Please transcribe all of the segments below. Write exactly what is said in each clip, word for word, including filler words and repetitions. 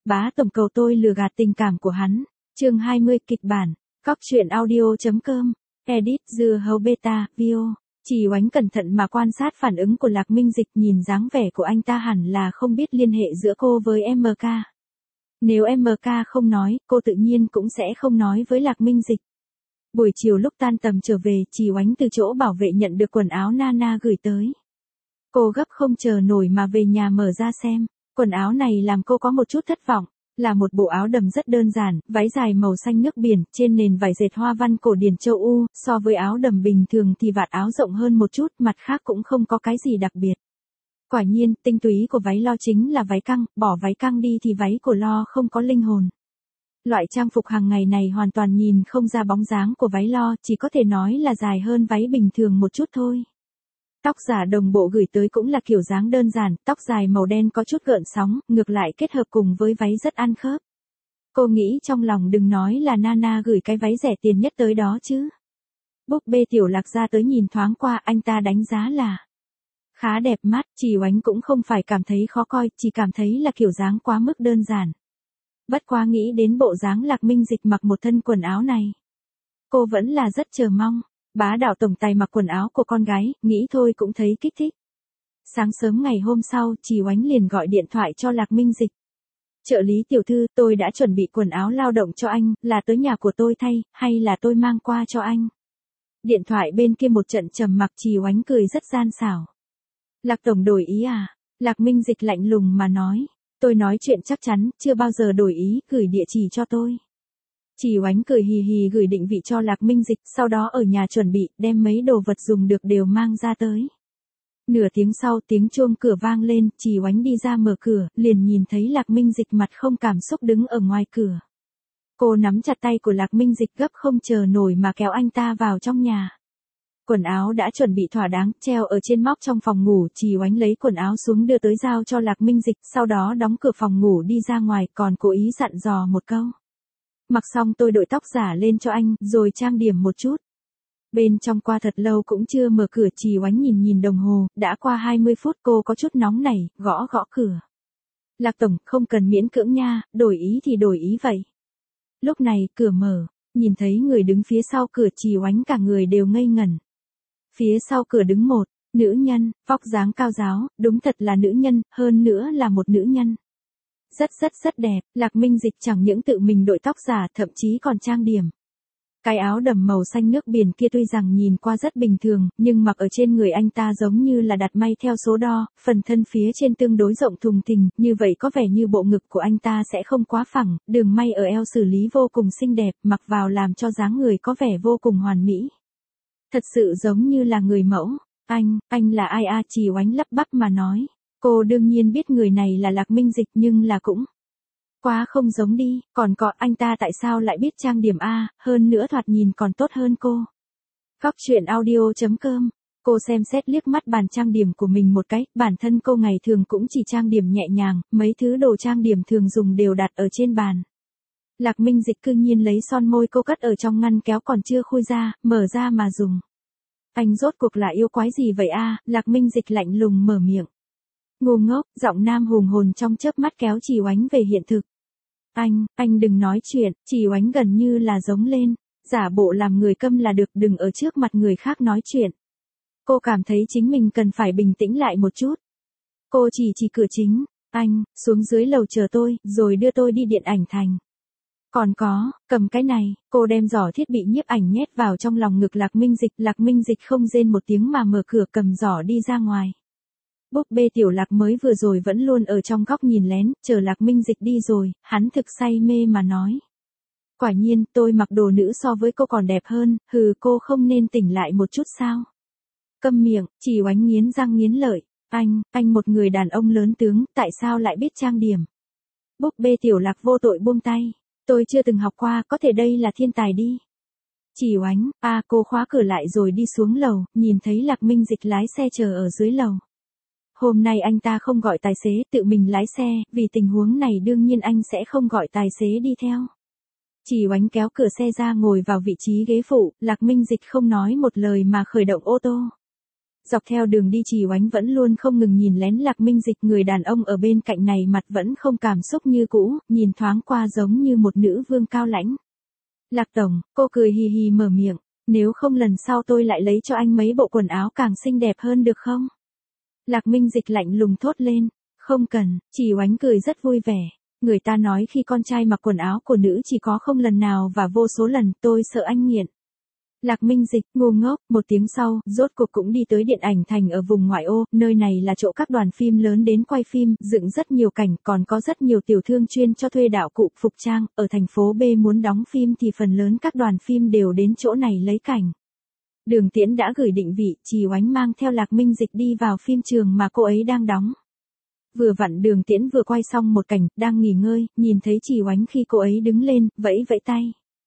Bá tổng cầu tôi lừa gạt tình cảm của hắn. Chương hai mươi kịch bản. Cóc truyện audio.com. Edit dưa hấu beta, video. Chỉ Oánh cẩn thận mà quan sát phản ứng của Lạc Minh Dịch, nhìn dáng vẻ của anh ta hẳn là không biết liên hệ giữa cô với em ca. Nếu em ca không nói, cô tự nhiên cũng sẽ không nói với Lạc Minh Dịch. Buổi chiều lúc tan tầm trở về, Chỉ Oánh từ chỗ bảo vệ nhận được quần áo Nana gửi tới. Cô gấp không chờ nổi mà về nhà mở ra xem. Quần áo này làm cô có một chút thất vọng. Là một bộ áo đầm rất đơn giản, váy dài màu xanh nước biển, trên nền vải dệt hoa văn cổ điển châu U, so với áo đầm bình thường thì vạt áo rộng hơn một chút, mặt khác cũng không có cái gì đặc biệt. Quả nhiên, tinh túy của váy lo chính là váy căng, bỏ váy căng đi thì váy của lo không có linh hồn. Loại trang phục hàng ngày này hoàn toàn nhìn không ra bóng dáng của váy lo, chỉ có thể nói là dài hơn váy bình thường một chút thôi. Tóc giả đồng bộ gửi tới cũng là kiểu dáng đơn giản, tóc dài màu đen có chút gợn sóng, ngược lại kết hợp cùng với váy rất ăn khớp. Cô nghĩ trong lòng đừng nói là Nana gửi cái váy rẻ tiền nhất tới đó chứ. Búp bê Tiểu Lạc ra tới nhìn thoáng qua, anh ta đánh giá là khá đẹp mắt. Chỉ Oánh cũng không phải cảm thấy khó coi, chỉ cảm thấy là kiểu dáng quá mức đơn giản. Bất quá nghĩ đến bộ dáng Lạc Minh Dịch mặc một thân quần áo này, cô vẫn là rất chờ mong. Bá đạo tổng tài mặc quần áo của con gái, nghĩ thôi cũng thấy kích thích. Sáng sớm ngày hôm sau, Chỉ Oánh liền gọi điện thoại cho Lạc Minh Dịch. Trợ lý tiểu thư, tôi đã chuẩn bị quần áo lao động cho anh, là tới nhà của tôi thay, hay là tôi mang qua cho anh? Điện thoại bên kia một trận trầm mặc, Chỉ Oánh cười rất gian xảo. Lạc tổng đổi ý à? Lạc Minh Dịch lạnh lùng mà nói. Tôi nói chuyện chắc chắn, chưa bao giờ đổi ý, gửi địa chỉ cho tôi. Chỉ Oánh cười hì hì gửi định vị cho Lạc Minh Dịch, sau đó ở nhà chuẩn bị, đem mấy đồ vật dùng được đều mang ra tới. Nửa tiếng sau, tiếng chuông cửa vang lên, Chỉ Oánh đi ra mở cửa, liền nhìn thấy Lạc Minh Dịch mặt không cảm xúc đứng ở ngoài cửa. Cô nắm chặt tay của Lạc Minh Dịch gấp không chờ nổi mà kéo anh ta vào trong nhà. Quần áo đã chuẩn bị thỏa đáng, treo ở trên móc trong phòng ngủ, Chỉ Oánh lấy quần áo xuống đưa tới giao cho Lạc Minh Dịch, sau đó đóng cửa phòng ngủ đi ra ngoài, còn cố ý dặn dò một câu. Mặc xong tôi đội tóc giả lên cho anh, rồi trang điểm một chút. Bên trong qua thật lâu cũng chưa mở cửa, Chỉ Oánh nhìn nhìn đồng hồ, đã qua hai mươi phút, cô có chút nóng nảy, gõ gõ cửa. Lạc tổng, không cần miễn cưỡng nha, đổi ý thì đổi ý vậy. Lúc này, cửa mở, nhìn thấy người đứng phía sau cửa, Chỉ Oánh cả người đều ngây ngẩn. Phía sau cửa đứng một nữ nhân, vóc dáng cao ráo, đúng thật là nữ nhân, hơn nữa là một nữ nhân. Rất rất rất đẹp, Lạc Minh Dịch chẳng những tự mình đội tóc giả, thậm chí còn trang điểm. Cái áo đầm màu xanh nước biển kia tuy rằng nhìn qua rất bình thường, nhưng mặc ở trên người anh ta giống như là đặt may theo số đo, phần thân phía trên tương đối rộng thùng thình, như vậy có vẻ như bộ ngực của anh ta sẽ không quá phẳng, đường may ở eo xử lý vô cùng xinh đẹp, mặc vào làm cho dáng người có vẻ vô cùng hoàn mỹ. Thật sự giống như là người mẫu. Anh, anh là ai a? Chỉ Oánh lắp bắp mà nói. Cô đương nhiên biết người này là Lạc Minh Dịch nhưng là cũng quá không giống đi, còn có anh ta tại sao lại biết trang điểm a, hơn nữa thoạt nhìn còn tốt hơn cô. Cóc truyện audio.com. Cô xem xét liếc mắt bàn trang điểm của mình một cái, bản thân cô ngày thường cũng chỉ trang điểm nhẹ nhàng, mấy thứ đồ trang điểm thường dùng đều đặt ở trên bàn. Lạc Minh Dịch cư nhiên lấy son môi cô cất ở trong ngăn kéo còn chưa khui ra, mở ra mà dùng. Anh rốt cuộc là yêu quái gì vậy a? Lạc Minh Dịch lạnh lùng mở miệng. Ngu ngốc, giọng nam hùng hồn trong chớp mắt kéo Chỉ Oánh về hiện thực. Anh, anh đừng nói chuyện, Chỉ Oánh gần như là giống lên, giả bộ làm người câm là được, đừng ở trước mặt người khác nói chuyện. Cô cảm thấy chính mình cần phải bình tĩnh lại một chút. Cô chỉ chỉ cửa chính, anh, xuống dưới lầu chờ tôi, rồi đưa tôi đi điện ảnh thành. Còn có, cầm cái này, cô đem giỏ thiết bị nhiếp ảnh nhét vào trong lòng ngực Lạc Minh Dịch, Lạc Minh Dịch không rên một tiếng mà mở cửa cầm giỏ đi ra ngoài. Búp bê Tiểu Lạc mới vừa rồi vẫn luôn ở trong góc nhìn lén, chờ Lạc Minh Dịch đi rồi, hắn thực say mê mà nói. Quả nhiên, tôi mặc đồ nữ so với cô còn đẹp hơn, hừ, cô không nên tỉnh lại một chút sao? Câm miệng, Chỉ Oánh nghiến răng nghiến lợi. Anh, anh một người đàn ông lớn tướng, tại sao lại biết trang điểm? Búp bê Tiểu Lạc vô tội buông tay. Tôi chưa từng học qua, có thể đây là thiên tài đi. Chỉ Oánh, a cô khóa cửa lại rồi đi xuống lầu, nhìn thấy Lạc Minh Dịch lái xe chờ ở dưới lầu. Hôm nay anh ta không gọi tài xế, tự mình lái xe, vì tình huống này đương nhiên anh sẽ không gọi tài xế đi theo. Chỉ Oánh kéo cửa xe ra ngồi vào vị trí ghế phụ, Lạc Minh Dịch không nói một lời mà khởi động ô tô. Dọc theo đường đi Trì Oánh vẫn luôn không ngừng nhìn lén Lạc Minh Dịch, người đàn ông ở bên cạnh này mặt vẫn không cảm xúc như cũ, nhìn thoáng qua giống như một nữ vương cao lãnh. Lạc tổng, cô cười hì hì mở miệng, nếu không lần sau tôi lại lấy cho anh mấy bộ quần áo càng xinh đẹp hơn được không? Lạc Minh Dịch lạnh lùng thốt lên, không cần, Trì Oánh cười rất vui vẻ. Người ta nói khi con trai mặc quần áo của nữ chỉ có không lần nào và vô số lần, tôi sợ anh nghiện. Lạc Minh Dịch, ngu ngốc, một tiếng sau, rốt cuộc cũng đi tới điện ảnh thành ở vùng ngoại ô, nơi này là chỗ các đoàn phim lớn đến quay phim, dựng rất nhiều cảnh, còn có rất nhiều tiểu thương chuyên cho thuê đạo cụ, phục trang, ở thành phố B muốn đóng phim thì phần lớn các đoàn phim đều đến chỗ này lấy cảnh. Đường Tiễn đã gửi định vị, Trì Oánh mang theo Lạc Minh Dịch đi vào phim trường mà cô ấy đang đóng. Vừa vặn Đường Tiễn vừa quay xong một cảnh, đang nghỉ ngơi, nhìn thấy Trì Oánh khi cô ấy đứng lên, vẫy vẫy tay.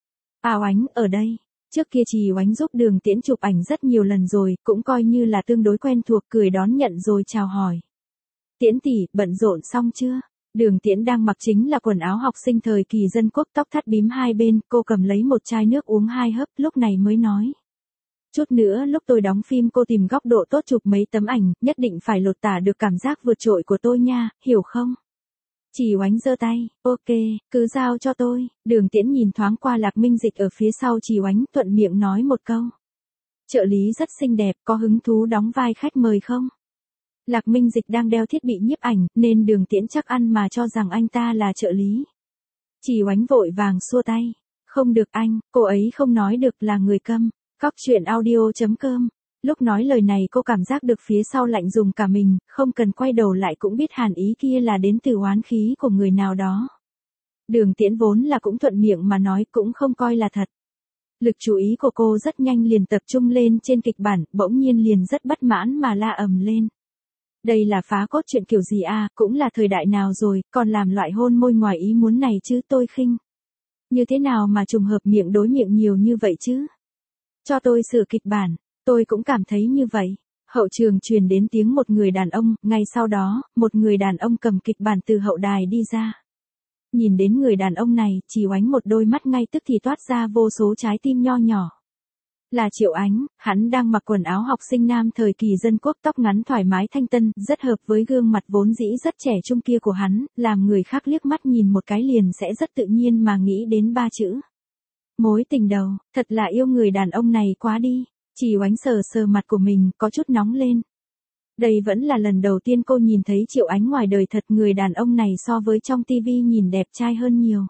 À Oánh, ở đây. Trước kia Trì Oánh giúp Đường Tiễn chụp ảnh rất nhiều lần rồi, cũng coi như là tương đối quen thuộc, cười đón nhận rồi chào hỏi. Tiễn tỷ, bận rộn xong chưa? Đường Tiễn đang mặc chính là quần áo học sinh thời kỳ dân quốc, tóc thắt bím hai bên, cô cầm lấy một chai nước uống hai hớp, lúc này mới nói. Chút nữa lúc tôi đóng phim cô tìm góc độ tốt chụp mấy tấm ảnh, nhất định phải lột tả được cảm giác vượt trội của tôi nha, hiểu không? Trì Oánh giơ tay, ok, cứ giao cho tôi. Đường Tiễn nhìn thoáng qua Lạc Minh Dịch ở phía sau Trì Oánh, thuận miệng nói một câu. Trợ lý rất xinh đẹp, có hứng thú đóng vai khách mời không? Lạc Minh Dịch đang đeo thiết bị nhiếp ảnh, nên Đường Tiễn chắc ăn mà cho rằng anh ta là trợ lý. Trì Oánh vội vàng xua tay. Không được anh, cô ấy không nói được, là người câm. Cóc truyện audio chấm com. Lúc nói lời này cô cảm giác được phía sau lạnh dùng cả mình, không cần quay đầu lại cũng biết hàn ý kia là đến từ oán khí của người nào đó. Đường Tiễn vốn là cũng thuận miệng mà nói, cũng không coi là thật. Lực chú ý của cô rất nhanh liền tập trung lên trên kịch bản, bỗng nhiên liền rất bất mãn mà la ầm lên. Đây là phá cốt chuyện kiểu gì à, cũng là thời đại nào rồi, còn làm loại hôn môi ngoài ý muốn này chứ, tôi khinh. Như thế nào mà trùng hợp miệng đối miệng nhiều như vậy chứ? Cho tôi sửa kịch bản, tôi cũng cảm thấy như vậy. Hậu trường truyền đến tiếng một người đàn ông, ngay sau đó, một người đàn ông cầm kịch bản từ hậu đài đi ra. Nhìn đến người đàn ông này, Trì Oánh một đôi mắt ngay tức thì toát ra vô số trái tim nho nhỏ. Là Triệu Ánh, hắn đang mặc quần áo học sinh nam thời kỳ dân quốc, tóc ngắn thoải mái thanh tân, rất hợp với gương mặt vốn dĩ rất trẻ trung kia của hắn, làm người khác liếc mắt nhìn một cái liền sẽ rất tự nhiên mà nghĩ đến ba chữ. Mối tình đầu, thật là yêu người đàn ông này quá đi. Trì Oánh sờ sờ mặt của mình, có chút nóng lên. Đây vẫn là lần đầu tiên cô nhìn thấy Triệu Ánh ngoài đời thật, người đàn ông này so với trong tivi nhìn đẹp trai hơn nhiều.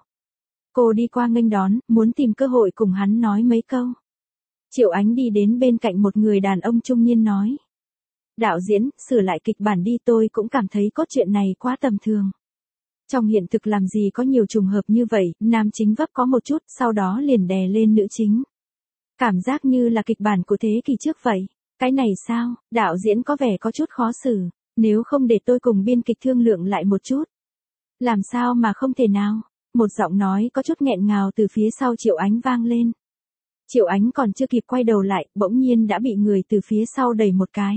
Cô đi qua nghênh đón, muốn tìm cơ hội cùng hắn nói mấy câu. Triệu Ánh đi đến bên cạnh một người đàn ông trung niên nói. Đạo diễn, sửa lại kịch bản đi, tôi cũng cảm thấy cốt truyện này quá tầm thường. Trong hiện thực làm gì có nhiều trùng hợp như vậy, nam chính vấp có một chút, sau đó liền đè lên nữ chính. Cảm giác như là kịch bản của thế kỷ trước vậy. Cái này sao, đạo diễn có vẻ có chút khó xử, nếu không để tôi cùng biên kịch thương lượng lại một chút. Làm sao mà không thể nào, một giọng nói có chút nghẹn ngào từ phía sau Triệu Ánh vang lên. Triệu Ánh còn chưa kịp quay đầu lại, bỗng nhiên đã bị người từ phía sau đẩy một cái.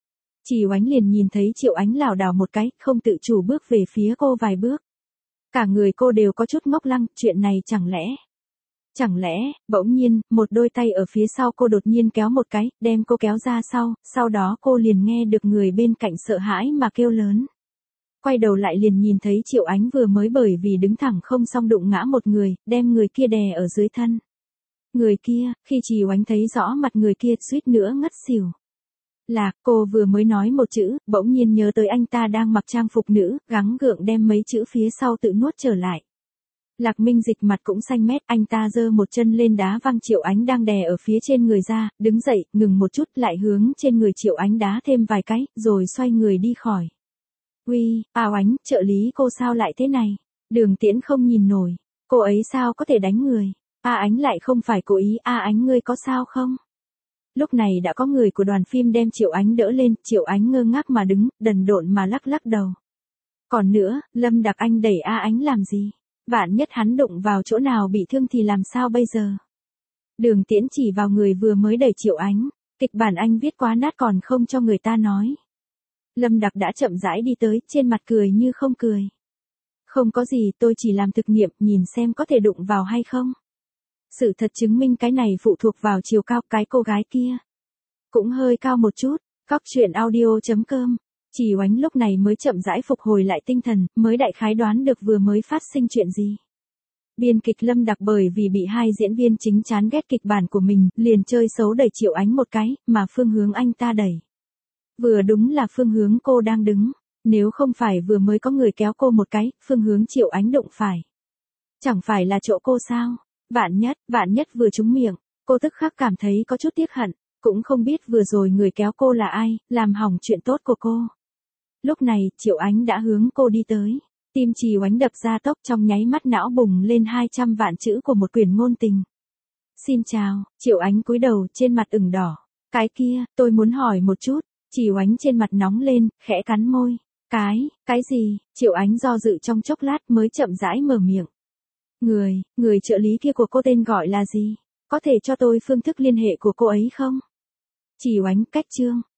Trì Oánh liền nhìn thấy Triệu Ánh lảo đảo một cái, không tự chủ bước về phía cô vài bước. Cả người cô đều có chút ngốc lăng, chuyện này chẳng lẽ... Chẳng lẽ, bỗng nhiên, một đôi tay ở phía sau cô đột nhiên kéo một cái, đem cô kéo ra sau, sau đó cô liền nghe được người bên cạnh sợ hãi mà kêu lớn. Quay đầu lại liền nhìn thấy Triệu Ánh vừa mới bởi vì đứng thẳng không xong đụng ngã một người, đem người kia đè ở dưới thân. Người kia, khi Trì Oánh thấy rõ mặt người kia suýt nữa ngất xỉu. Lạc, cô vừa mới nói một chữ, bỗng nhiên nhớ tới anh ta đang mặc trang phục nữ, gắng gượng đem mấy chữ phía sau tự nuốt trở lại. Lạc Minh Dịch mặt cũng xanh mét, anh ta giơ một chân lên đá văng Triệu Ánh đang đè ở phía trên người ra, đứng dậy, ngừng một chút, lại hướng trên người Triệu Ánh đá thêm vài cái, rồi xoay người đi khỏi. Uy, A Oánh, trợ lý cô sao lại thế này? Đường Tiễn không nhìn nổi, cô ấy sao có thể đánh người? A Ánh lại không phải cố ý, A Ánh ngươi có sao không? Lúc này đã có người của đoàn phim đem Triệu Ánh đỡ lên, Triệu Ánh ngơ ngác mà đứng, đần độn mà lắc lắc đầu. Còn nữa, Lâm Đặc Anh đẩy A Ánh làm gì? Vạn nhất hắn đụng vào chỗ nào bị thương thì làm sao bây giờ? Đường Tiễn chỉ vào người vừa mới đẩy Triệu Ánh, kịch bản anh viết quá nát còn không cho người ta nói. Lâm Đặc đã chậm rãi đi tới, trên mặt cười như không cười. Không có gì, tôi chỉ làm thực nghiệm, nhìn xem có thể đụng vào hay không. Sự thật chứng minh cái này phụ thuộc vào chiều cao, cái cô gái kia cũng hơi cao một chút, Cóc truyện audio chấm com. Chỉ Oánh lúc này mới chậm rãi phục hồi lại tinh thần, mới đại khái đoán được vừa mới phát sinh chuyện gì. Biên kịch Lâm Đặc bởi vì bị hai diễn viên chính chán ghét kịch bản của mình, liền chơi xấu đẩy Triệu Ánh một cái, mà phương hướng anh ta đẩy. Vừa đúng là phương hướng cô đang đứng, nếu không phải vừa mới có người kéo cô một cái, phương hướng Triệu Ánh đụng phải. Chẳng phải là chỗ cô sao? Vạn nhất, vạn nhất vừa trúng miệng, cô tức khắc cảm thấy có chút tiếc hận, cũng không biết vừa rồi người kéo cô là ai, làm hỏng chuyện tốt của cô. Lúc này, Triệu Ánh đã hướng cô đi tới. Tim Chỉ Oánh đập ra tốc, trong nháy mắt não bùng lên hai trăm vạn chữ của một quyển ngôn tình. Xin chào, Triệu Ánh cúi đầu, trên mặt ửng đỏ. Cái kia, tôi muốn hỏi một chút. Chỉ Oánh trên mặt nóng lên, khẽ cắn môi. Cái, cái gì? Triệu Ánh do dự trong chốc lát mới chậm rãi mở miệng. Người, người trợ lý kia của cô tên gọi là gì? Có thể cho tôi phương thức liên hệ của cô ấy không? Chỉ Oánh cách chương.